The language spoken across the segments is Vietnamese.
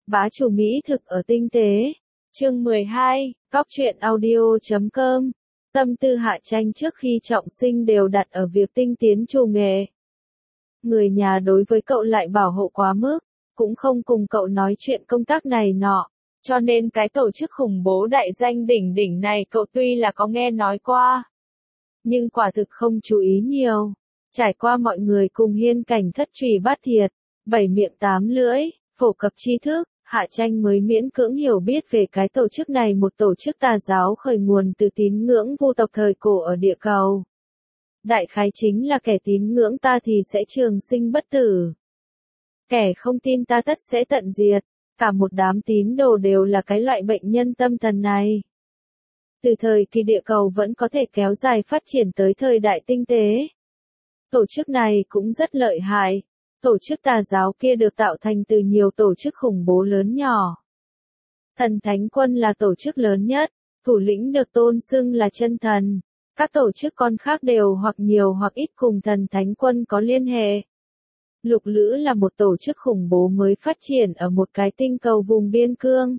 Bá chủ mỹ thực ở tinh tế. Chương 12, Cóc truyện audio.com. Tâm tư Hạ Tranh trước khi trọng sinh đều đặt ở việc tinh tiến chủ nghệ. Người nhà đối với cậu lại bảo hộ quá mức, cũng không cùng cậu nói chuyện công tác này nọ, cho nên cái tổ chức khủng bố đại danh đỉnh đỉnh này cậu tuy là có nghe nói qua, nhưng quả thực không chú ý nhiều. Trải qua mọi người cùng hiên cảnh thất trùy bát thiệt, bảy miệng tám lưỡi, phổ cập tri thức, Hạ Tranh mới miễn cưỡng hiểu biết về cái tổ chức này, một tổ chức tà giáo khởi nguồn từ tín ngưỡng vu tộc thời cổ ở địa cầu. Đại khái chính là kẻ tín ngưỡng ta thì sẽ trường sinh bất tử. Kẻ không tin ta tất sẽ tận diệt. Cả một đám tín đồ đều là cái loại bệnh nhân tâm thần này. Từ thời kỳ địa cầu vẫn có thể kéo dài phát triển tới thời đại tinh tế. Tổ chức này cũng rất lợi hại. Tổ chức tà giáo kia được tạo thành từ nhiều tổ chức khủng bố lớn nhỏ. Thần Thánh Quân là tổ chức lớn nhất, thủ lĩnh được tôn xưng là chân thần. Các tổ chức con khác đều hoặc nhiều hoặc ít cùng Thần Thánh Quân có liên hệ. Lục Lữ là một tổ chức khủng bố mới phát triển ở một cái tinh cầu vùng biên cương.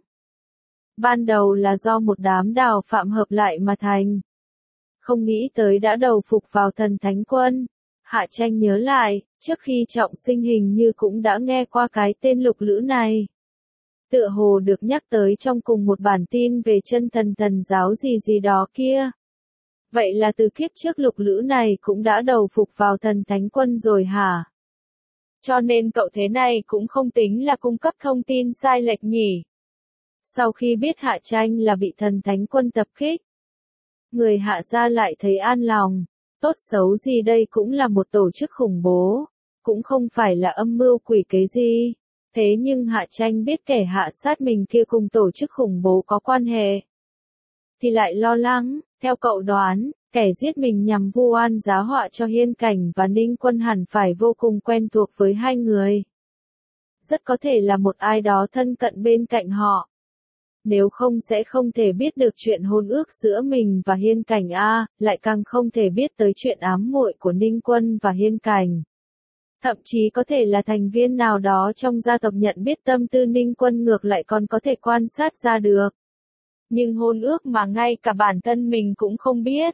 Ban đầu là do một đám đào phạm hợp lại mà thành. Không nghĩ tới đã đầu phục vào Thần Thánh Quân. Hạ Tranh nhớ lại, trước khi trọng sinh hình như cũng đã nghe qua cái tên Lục Lữ này. Tựa hồ được nhắc tới trong cùng một bản tin về chân thần thần giáo gì đó kia. Vậy là từ kiếp trước Lục Lữ này cũng đã đầu phục vào Thần Thánh Quân rồi hả? Cho nên cậu thế này cũng không tính là cung cấp thông tin sai lệch nhỉ. Sau khi biết Hạ Tranh là bị Thần Thánh Quân tập kích, người Hạ gia lại thấy an lòng. Tốt xấu gì đây cũng là một tổ chức khủng bố, cũng không phải là âm mưu quỷ kế gì. Thế nhưng Hạ Tranh biết kẻ hạ sát mình kia cùng tổ chức khủng bố có quan hệ, thì lại lo lắng. Theo cậu đoán, kẻ giết mình nhằm vu oan giá họa cho Hiên Cảnh và Ninh Quân hẳn phải vô cùng quen thuộc với hai người. Rất có thể là một ai đó thân cận bên cạnh họ. Nếu không sẽ không thể biết được chuyện hôn ước giữa mình và Hiên Cảnh lại càng không thể biết tới chuyện ám muội của Ninh Quân và Hiên Cảnh. Thậm chí có thể là thành viên nào đó trong gia tộc nhận biết tâm tư Ninh Quân, ngược lại còn có thể quan sát ra được. Nhưng hôn ước mà ngay cả bản thân mình cũng không biết.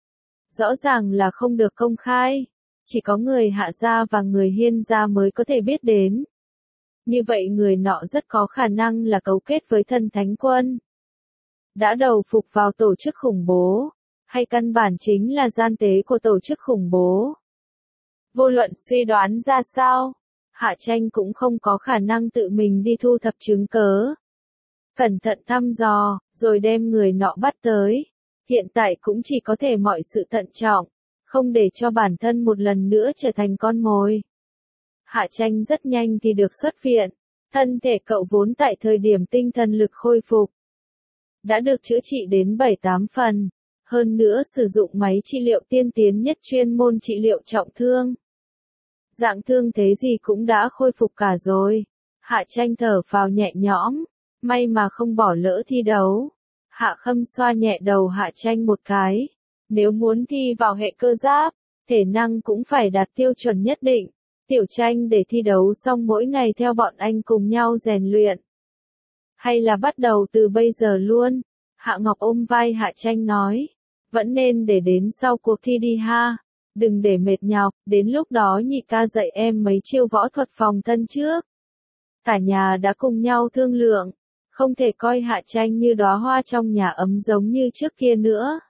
Rõ ràng là không được công khai. Chỉ có người Hạ gia và người Hiên gia mới có thể biết đến. Như vậy người nọ rất có khả năng là cấu kết với Thần Thánh Quân. Đã đầu phục vào tổ chức khủng bố. Hay căn bản chính là gian tế của tổ chức khủng bố. Vô luận suy đoán ra sao, Hạ Tranh cũng không có khả năng tự mình đi thu thập chứng cớ. Cẩn thận thăm dò, rồi đem người nọ bắt tới. Hiện tại cũng chỉ có thể mọi sự thận trọng, không để cho bản thân một lần nữa trở thành con mồi. Hạ Tranh rất nhanh thì được xuất viện. Thân thể cậu vốn tại thời điểm tinh thần lực khôi phục đã được chữa trị đến 7-8 phần. Hơn nữa sử dụng máy trị liệu tiên tiến nhất chuyên môn trị liệu trọng thương. Dạng thương thế gì cũng đã khôi phục cả rồi. Hạ Tranh thở phào nhẹ nhõm. May mà không bỏ lỡ thi đấu. Hạ Khâm xoa nhẹ đầu Hạ Tranh một cái. Nếu muốn thi vào hệ cơ giáp, thể năng cũng phải đạt tiêu chuẩn nhất định. Tiểu Tranh để thi đấu xong mỗi ngày theo bọn anh cùng nhau rèn luyện. Hay là bắt đầu từ bây giờ luôn? Hạ Ngọc ôm vai Hạ Tranh nói. Vẫn nên để đến sau cuộc thi đi ha. Đừng để mệt nhọc, đến lúc đó nhị ca dạy em mấy chiêu võ thuật phòng thân trước. Cả nhà đã cùng nhau thương lượng. Không thể coi Hạ Tranh như đóa hoa trong nhà ấm giống như trước kia nữa.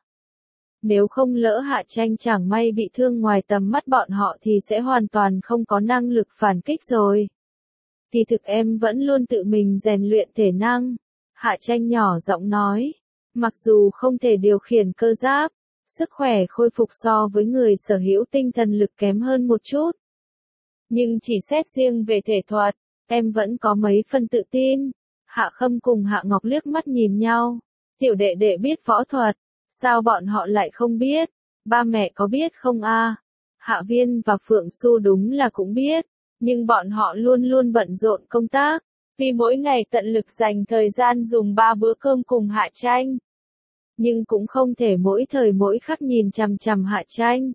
Nếu không lỡ Hạ Tranh chẳng may bị thương ngoài tầm mắt bọn họ thì sẽ hoàn toàn không có năng lực phản kích rồi. Thì thực em vẫn luôn tự mình rèn luyện thể năng. Hạ Tranh nhỏ giọng nói. Mặc dù không thể điều khiển cơ giáp, sức khỏe khôi phục so với người sở hữu tinh thần lực kém hơn một chút. Nhưng chỉ xét riêng về thể thuật, em vẫn có mấy phần tự tin. Hạ Khâm cùng Hạ Ngọc liếc mắt nhìn nhau. Tiểu đệ đệ biết võ thuật, sao bọn họ lại không biết? Ba mẹ có biết không a? Hạ Viên và Phượng Xu đúng là cũng biết, nhưng bọn họ luôn luôn bận rộn công tác, vì mỗi ngày tận lực dành thời gian dùng 3 bữa cơm cùng Hạ Tranh. Nhưng cũng không thể mỗi thời mỗi khắc nhìn chằm chằm Hạ Tranh.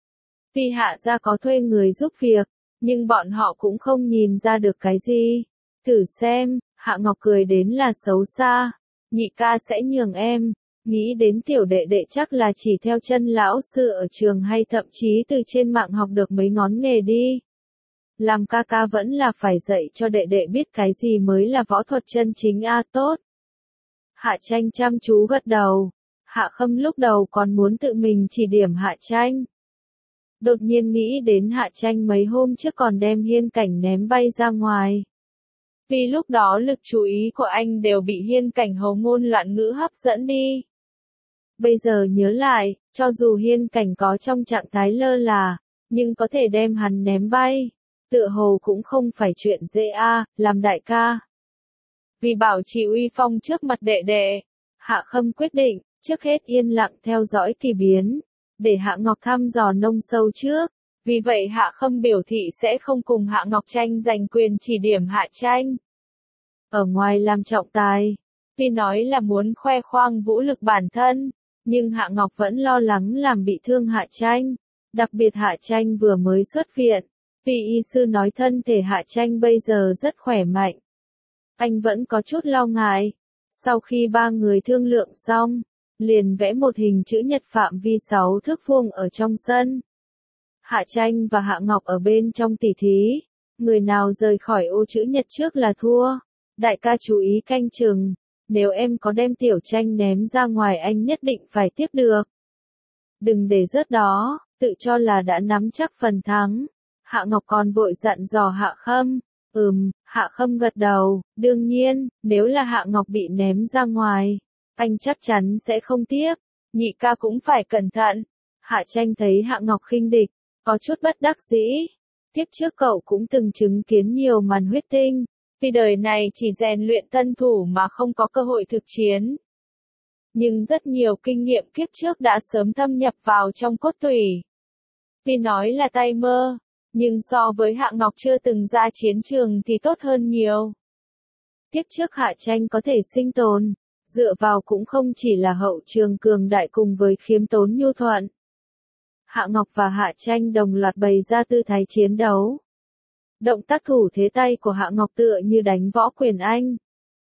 Tuy Hạ gia có thuê người giúp việc, nhưng bọn họ cũng không nhìn ra được cái gì. Thử xem, Hạ Ngọc cười đến là xấu xa. Nhị ca sẽ nhường em. Nghĩ đến tiểu đệ đệ chắc là chỉ theo chân lão sư ở trường hay thậm chí từ trên mạng học được mấy ngón nghề đi. Làm ca ca vẫn là phải dạy cho đệ đệ biết cái gì mới là võ thuật chân chính tốt. Hạ Tranh chăm chú gật đầu. Hạ Khâm lúc đầu còn muốn tự mình chỉ điểm Hạ Tranh. Đột nhiên nghĩ đến Hạ Tranh mấy hôm trước còn đem Hiên Cảnh ném bay ra ngoài. Vì lúc đó lực chú ý của anh đều bị Hiên Cảnh hầu ngôn loạn ngữ hấp dẫn đi. Bây giờ nhớ lại, cho dù Hiên Cảnh có trong trạng thái lơ là, nhưng có thể đem hắn ném bay, tựa hồ cũng không phải chuyện dễ làm đại ca. Vì bảo trì uy phong trước mặt đệ đệ, Hạ Khâm quyết định, trước hết yên lặng theo dõi kỳ biến, để Hạ Ngọc thăm dò nông sâu trước. Vì vậy Hạ Khâm biểu thị sẽ không cùng Hạ Ngọc tranh giành quyền chỉ điểm Hạ Tranh. Ở ngoài làm trọng tài, tuy nói là muốn khoe khoang vũ lực bản thân, nhưng Hạ Ngọc vẫn lo lắng làm bị thương Hạ Tranh. Đặc biệt Hạ Tranh vừa mới xuất viện, vì y sư nói thân thể Hạ Tranh bây giờ rất khỏe mạnh. Anh vẫn có chút lo ngại. Sau khi ba người thương lượng xong, liền vẽ một hình chữ nhật phạm vi 6 thước vuông ở trong sân. Hạ Tranh và Hạ Ngọc ở bên trong tỉ thí, người nào rời khỏi ô chữ nhật trước là thua. Đại ca chú ý canh chừng, nếu em có đem Tiểu Tranh ném ra ngoài anh nhất định phải tiếp được. Đừng để rớt đó, tự cho là đã nắm chắc phần thắng. Hạ Ngọc còn vội dặn dò Hạ Khâm. Hạ Khâm gật đầu, đương nhiên, nếu là Hạ Ngọc bị ném ra ngoài, anh chắc chắn sẽ không tiếp. Nhị ca cũng phải cẩn thận. Hạ Tranh thấy Hạ Ngọc khinh địch, có chút bất đắc dĩ. Tiếp trước cậu cũng từng chứng kiến nhiều màn huyết tinh, vì đời này chỉ rèn luyện thân thủ mà không có cơ hội thực chiến. Nhưng rất nhiều kinh nghiệm kiếp trước đã sớm thâm nhập vào trong cốt tủy. Tuy nói là tay mơ, nhưng so với Hạ Ngọc chưa từng ra chiến trường thì tốt hơn nhiều. Tiếp trước Hạ Tranh có thể sinh tồn, dựa vào cũng không chỉ là hậu trường cường đại cùng với khiêm tốn nhu thuận. Hạ Ngọc và Hạ Tranh đồng loạt bày ra tư thái chiến đấu. Động tác thủ thế tay của Hạ Ngọc tựa như đánh võ quyền Anh.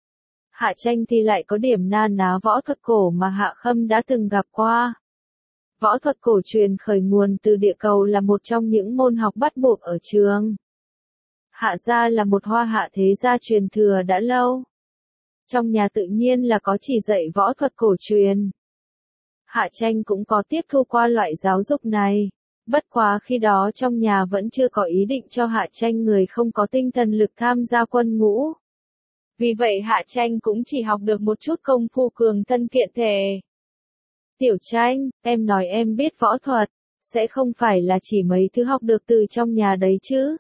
Hạ Tranh thì lại có điểm na ná võ thuật cổ mà Hạ Khâm đã từng gặp qua. Võ thuật cổ truyền khởi nguồn từ địa cầu là một trong những môn học bắt buộc ở trường. Hạ gia là một hoa hạ thế gia truyền thừa đã lâu. Trong nhà tự nhiên là có chỉ dạy võ thuật cổ truyền. Hạ Tranh cũng có tiếp thu qua loại giáo dục này. Bất quá khi đó trong nhà vẫn chưa có ý định cho Hạ Tranh người không có tinh thần lực tham gia quân ngũ. Vì vậy Hạ Tranh cũng chỉ học được một chút công phu cường thân kiện thể. Tiểu Tranh, em nói em biết võ thuật, sẽ không phải là chỉ mấy thứ học được từ trong nhà đấy chứ?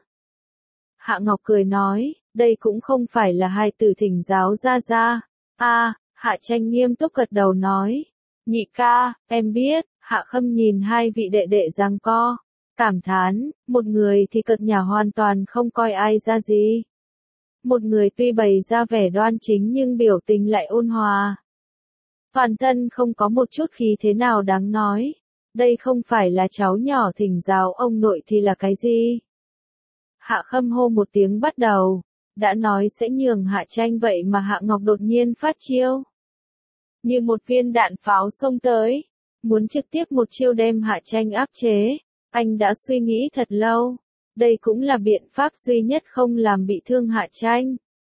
Hạ Ngọc cười nói, đây cũng không phải là hai từ thỉnh giáo ra. Hạ Tranh nghiêm túc gật đầu nói, nhị ca, em biết. Hạ Khâm nhìn hai vị đệ đệ giằng co, cảm thán, một người thì cợt nhả hoàn toàn không coi ai ra gì. Một người tuy bày ra vẻ đoan chính nhưng biểu tình lại ôn hòa. Toàn thân không có một chút khí thế nào đáng nói. Đây không phải là cháu nhỏ thỉnh giáo ông nội thì là cái gì? Hạ Khâm hô một tiếng bắt đầu, đã nói sẽ nhường Hạ Tranh vậy mà Hạ Ngọc đột nhiên phát chiêu. Như một viên đạn pháo xông tới. Muốn trực tiếp một chiêu đem Hạ Tranh áp chế, anh đã suy nghĩ thật lâu. Đây cũng là biện pháp duy nhất không làm bị thương Hạ Tranh.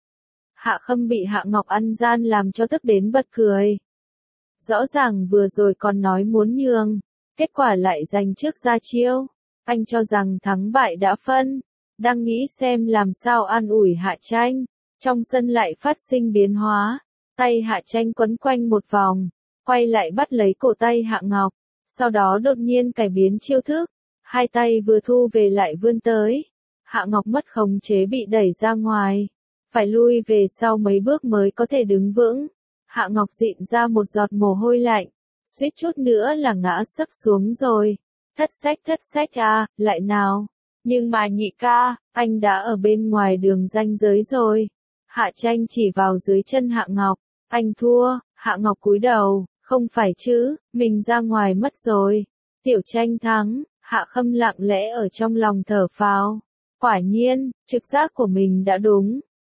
Hạ Khâm bị Hạ Ngọc ăn gian làm cho tức đến bật cười. Rõ ràng vừa rồi còn nói muốn nhường, kết quả lại giành trước ra chiêu. Anh cho rằng thắng bại đã phân, đang nghĩ xem làm sao an ủi Hạ Tranh. Trong sân lại phát sinh biến hóa, tay Hạ Tranh quấn quanh một vòng. Quay lại bắt lấy cổ tay Hạ Ngọc, sau đó đột nhiên cải biến chiêu thức, hai tay vừa thu về lại vươn tới. Hạ Ngọc mất khống chế bị đẩy ra ngoài, phải lui về sau mấy bước mới có thể đứng vững. Hạ Ngọc dịn ra một giọt mồ hôi lạnh, suýt chút nữa là ngã sấp xuống rồi. Thất sách lại nào. Nhưng mà nhị ca, anh đã ở bên ngoài đường ranh giới rồi. Hạ Tranh chỉ vào dưới chân Hạ Ngọc, anh thua. Hạ Ngọc cúi đầu. Không phải chứ, mình ra ngoài mất rồi. Tiểu Tranh thắng. Hạ Khâm lặng lẽ ở trong lòng thở phào. Quả nhiên, trực giác của mình đã đúng.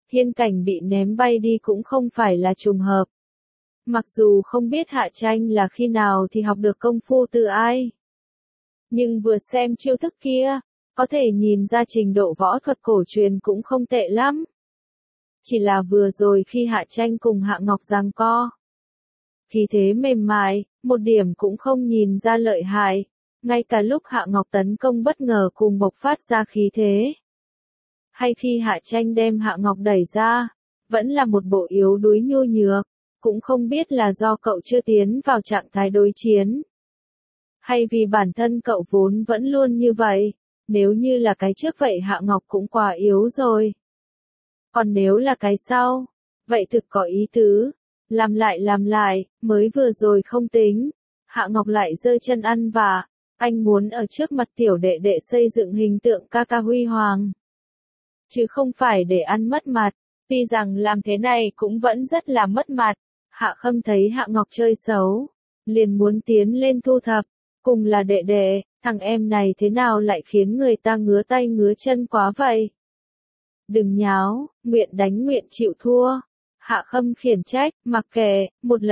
Hiên Cảnh bị ném bay đi cũng không phải là trùng hợp. Mặc dù không biết Hạ Tranh là khi nào thì học được công phu từ ai. Nhưng vừa xem chiêu thức kia, có thể nhìn ra trình độ võ thuật cổ truyền cũng không tệ lắm. Chỉ là vừa rồi khi Hạ Tranh cùng Hạ Ngọc giằng co, khí thế mềm mại, một điểm cũng không nhìn ra lợi hại, ngay cả lúc Hạ Ngọc tấn công bất ngờ cùng bộc phát ra khí thế. Hay khi Hạ Tranh đem Hạ Ngọc đẩy ra, vẫn là một bộ yếu đuối nhu nhược, cũng không biết là do cậu chưa tiến vào trạng thái đối chiến. Hay vì bản thân cậu vốn vẫn luôn như vậy, nếu như là cái trước vậy Hạ Ngọc cũng quá yếu rồi. Còn nếu là cái sau, vậy thực có ý tứ, làm lại, mới vừa rồi không tính. Hạ Ngọc lại giơ chân ăn vạ, anh muốn ở trước mặt tiểu đệ đệ xây dựng hình tượng ca ca huy hoàng. Chứ không phải để ăn mất mặt, tuy rằng làm thế này cũng vẫn rất là mất mặt. Hạ Khâm thấy Hạ Ngọc chơi xấu, liền muốn tiến lên thu thập, cùng là đệ đệ, thằng em này thế nào lại khiến người ta ngứa tay ngứa chân quá vậy? Đừng nháo, nguyện đánh nguyện chịu thua. Hạ Khâm khiển trách, mặc kệ, một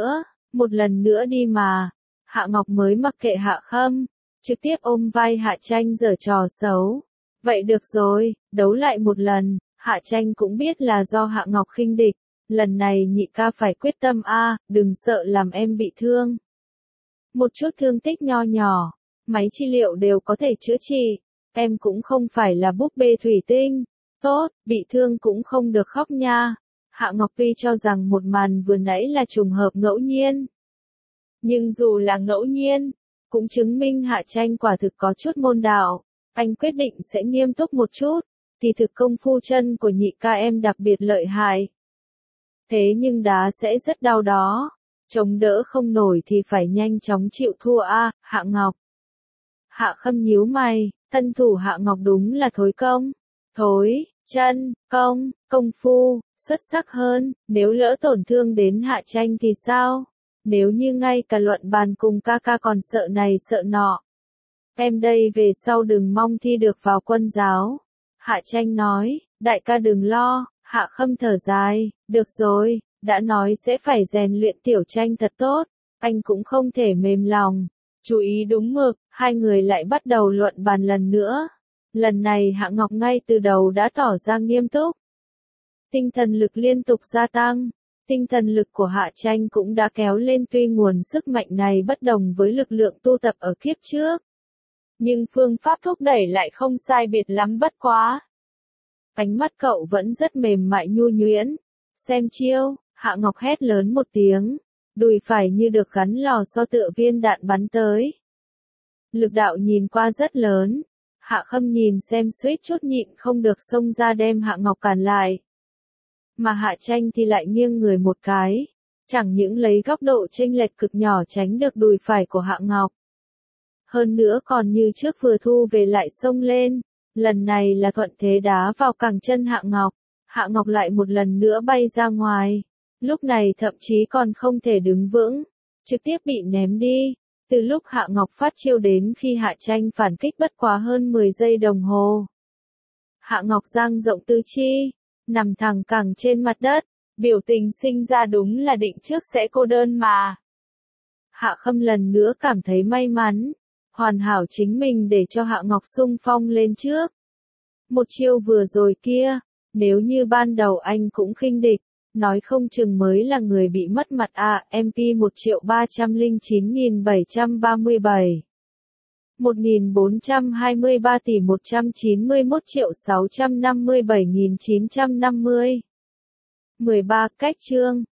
lần nữa đi mà. Hạ Ngọc mới mặc kệ Hạ Khâm, trực tiếp ôm vai Hạ Tranh giở trò xấu. Vậy được rồi, đấu lại một lần. Hạ Tranh cũng biết là do Hạ Ngọc khinh địch, lần này nhị ca phải quyết tâm a, đừng sợ làm em bị thương. Một chút thương tích nho nhỏ, máy trị liệu đều có thể chữa trị, em cũng không phải là búp bê thủy tinh. Tốt, bị thương cũng không được khóc nha. Hạ Ngọc tuy cho rằng một màn vừa nãy là trùng hợp ngẫu nhiên. Nhưng dù là ngẫu nhiên, cũng chứng minh Hạ Tranh quả thực có chút môn đạo. Anh quyết định sẽ nghiêm túc một chút, thì thực công phu chân của nhị ca em đặc biệt lợi hại. Thế nhưng đá sẽ rất đau đó, chống đỡ không nổi thì phải nhanh chóng chịu thua a. Hạ Ngọc. Hạ Khâm nhíu mày, thân thủ Hạ Ngọc đúng là thối công. Thối, chân, công phu, xuất sắc hơn, nếu lỡ tổn thương đến Hạ Tranh thì sao? Nếu như ngay cả luận bàn cùng ca ca còn sợ này sợ nọ. Em đây về sau đừng mong thi được vào quân giáo. Hạ Tranh nói, đại ca đừng lo. Hạ Khâm thở dài, được rồi, đã nói sẽ phải rèn luyện Tiểu Tranh thật tốt, anh cũng không thể mềm lòng. Chú ý đúng mực, hai người lại bắt đầu luận bàn lần nữa. Lần này Hạ Ngọc ngay từ đầu đã tỏ ra nghiêm túc. Tinh thần lực liên tục gia tăng, tinh thần lực của Hạ Tranh cũng đã kéo lên, tuy nguồn sức mạnh này bất đồng với lực lượng tu tập ở kiếp trước. Nhưng phương pháp thúc đẩy lại không sai biệt lắm bất quá. Ánh mắt cậu vẫn rất mềm mại nhu nhuyễn. Xem chiêu, Hạ Ngọc hét lớn một tiếng, đùi phải như được gắn lò xo tựa viên đạn bắn tới. Lực đạo nhìn qua rất lớn. Hạ Khâm nhìn xem suýt chút nhịn không được xông ra đem Hạ Ngọc cản lại. Mà Hạ Tranh thì lại nghiêng người một cái, chẳng những lấy góc độ chênh lệch cực nhỏ tránh được đùi phải của Hạ Ngọc. Hơn nữa còn như trước vừa thu về lại xông lên, lần này là thuận thế đá vào cẳng chân Hạ Ngọc. Hạ Ngọc lại một lần nữa bay ra ngoài, lúc này thậm chí còn không thể đứng vững, trực tiếp bị ném đi. Từ lúc Hạ Ngọc phát chiêu đến khi Hạ Tranh phản kích bất quá hơn 10 giây đồng hồ. Hạ Ngọc dang rộng tứ chi, nằm thẳng cẳng trên mặt đất, biểu tình sinh ra đúng là định trước sẽ cô đơn mà. Hạ Khâm lần nữa cảm thấy may mắn, hoàn hảo chính mình để cho Hạ Ngọc xung phong lên trước. Một chiêu vừa rồi kia, nếu như ban đầu anh cũng khinh địch, nói không chừng mới là người bị mất mặt à. MP 1.309.737 1423 tỷ 191.657.950 13 cách chương